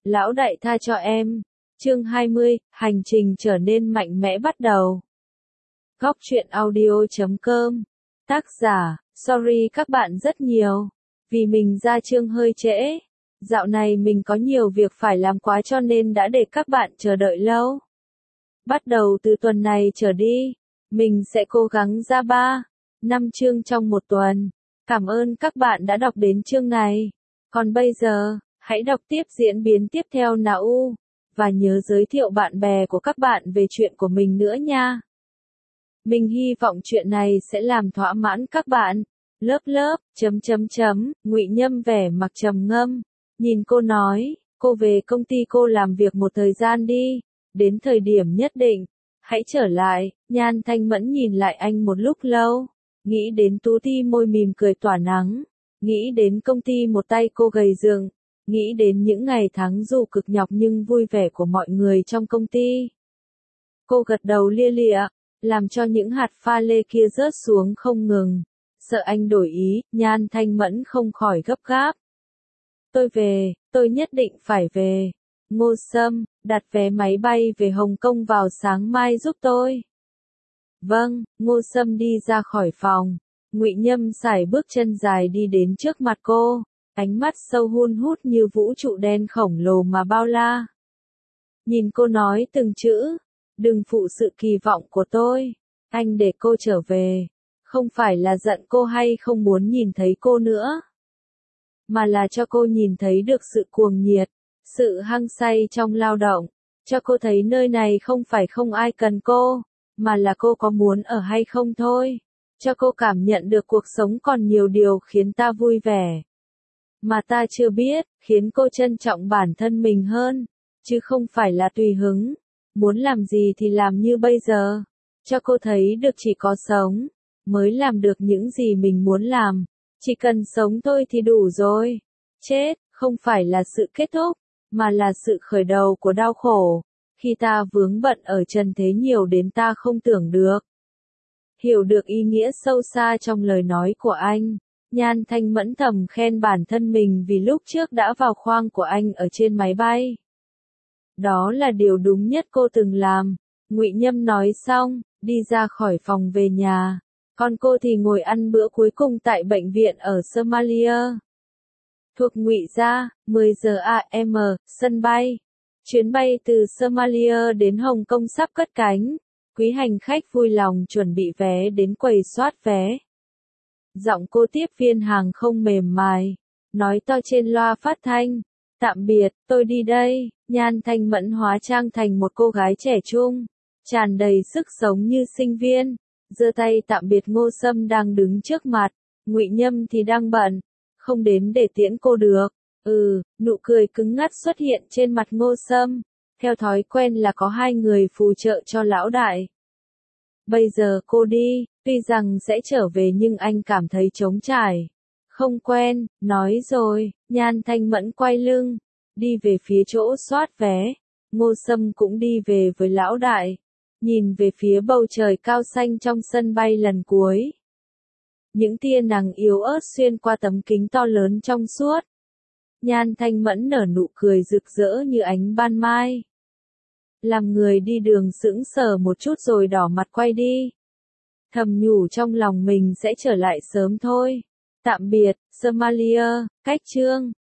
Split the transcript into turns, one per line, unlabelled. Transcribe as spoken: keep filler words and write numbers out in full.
Lão đại tha cho em. Chương hai mươi, hành trình trở nên mạnh mẽ bắt đầu. Góc truyện audio chấm com. Tác giả, sorry các bạn rất nhiều. Vì mình ra chương hơi trễ. Dạo này mình có nhiều việc phải làm quá cho nên đã để các bạn chờ đợi lâu. Bắt đầu từ tuần này trở đi, mình sẽ cố gắng ra ba, năm chương trong một tuần. Cảm ơn các bạn đã đọc đến chương này. Còn bây giờ, hãy đọc tiếp diễn biến tiếp theo nào, và nhớ giới thiệu bạn bè của các bạn về chuyện của mình nữa nha. Mình hy vọng chuyện này sẽ làm thỏa mãn các bạn. Lớp lớp, chấm chấm chấm, Ngụy Nhâm vẻ mặt trầm ngâm, nhìn cô nói, cô về công ty cô làm việc một thời gian đi, đến thời điểm nhất định, hãy trở lại. Nhan Thanh Mẫn nhìn lại anh một lúc lâu, nghĩ đến Tú Ti môi mỉm cười tỏa nắng, nghĩ đến công ty một tay cô gầy dựng, nghĩ đến những ngày tháng dù cực nhọc nhưng vui vẻ của mọi người trong công ty. Cô gật đầu lia lịa, làm cho những hạt pha lê kia rớt xuống không ngừng. Sợ anh đổi ý, Nhan Thanh Mẫn không khỏi gấp gáp. Tôi về, tôi nhất định phải về. Ngô Sâm, đặt vé máy bay về Hồng Kông vào sáng mai giúp tôi. Vâng, Ngô Sâm đi ra khỏi phòng. Ngụy Nhâm sải bước chân dài đi đến trước mặt cô, ánh mắt sâu hun hút như vũ trụ đen khổng lồ mà bao la. Nhìn cô nói từng chữ, đừng phụ sự kỳ vọng của tôi. Anh để cô trở về, không phải là giận cô hay không muốn nhìn thấy cô nữa, mà là cho cô nhìn thấy được sự cuồng nhiệt, sự hăng say trong lao động, cho cô thấy nơi này không phải không ai cần cô, mà là cô có muốn ở hay không thôi, cho cô cảm nhận được cuộc sống còn nhiều điều khiến ta vui vẻ, mà ta chưa biết, khiến cô trân trọng bản thân mình hơn, chứ không phải là tùy hứng, muốn làm gì thì làm như bây giờ, cho cô thấy được chỉ có sống, mới làm được những gì mình muốn làm, chỉ cần sống thôi thì đủ rồi, chết, không phải là sự kết thúc, mà là sự khởi đầu của đau khổ, khi ta vướng bận ở trần thế nhiều đến ta không tưởng được. Hiểu được ý nghĩa sâu xa trong lời nói của anh, Nhan Thanh Mẫn thầm khen bản thân mình vì lúc trước đã vào khoang của anh ở trên máy bay. Đó là điều đúng nhất cô từng làm. Ngụy Nhâm nói xong, đi ra khỏi phòng về nhà, còn cô thì ngồi ăn bữa cuối cùng tại bệnh viện ở Somalia. Thuộc Ngụy gia, mười giờ a em, sân bay. Chuyến bay từ Somalia đến Hồng Kông sắp cất cánh. Quý hành khách vui lòng chuẩn bị vé đến quầy soát vé. Giọng cô tiếp viên hàng không mềm mại, nói to trên loa phát thanh. Tạm biệt, tôi đi đây. Nhan Thanh Mẫn hóa trang thành một cô gái trẻ trung, tràn đầy sức sống như sinh viên, giơ tay tạm biệt Ngô Sâm đang đứng trước mặt. Ngụy Nhâm thì đang bận, không đến để tiễn cô được. Ừ, nụ cười cứng ngắt xuất hiện trên mặt Ngô Sâm, theo thói quen là có hai người phù trợ cho lão đại. Bây giờ cô đi, tuy rằng sẽ trở về nhưng anh cảm thấy trống trải, không quen. Nói rồi, Nhan Thanh Mẫn quay lưng, đi về phía chỗ soát vé. Ngô Sâm cũng đi về với lão đại, nhìn về phía bầu trời cao xanh trong sân bay lần cuối. Những tia nắng yếu ớt xuyên qua tấm kính to lớn trong suốt. Nhan Thanh Mẫn nở nụ cười rực rỡ như ánh ban mai. Làm người đi đường sững sờ một chút rồi đỏ mặt quay đi. Thầm nhủ trong lòng mình sẽ trở lại sớm thôi. Tạm biệt, Somalia, cách chương.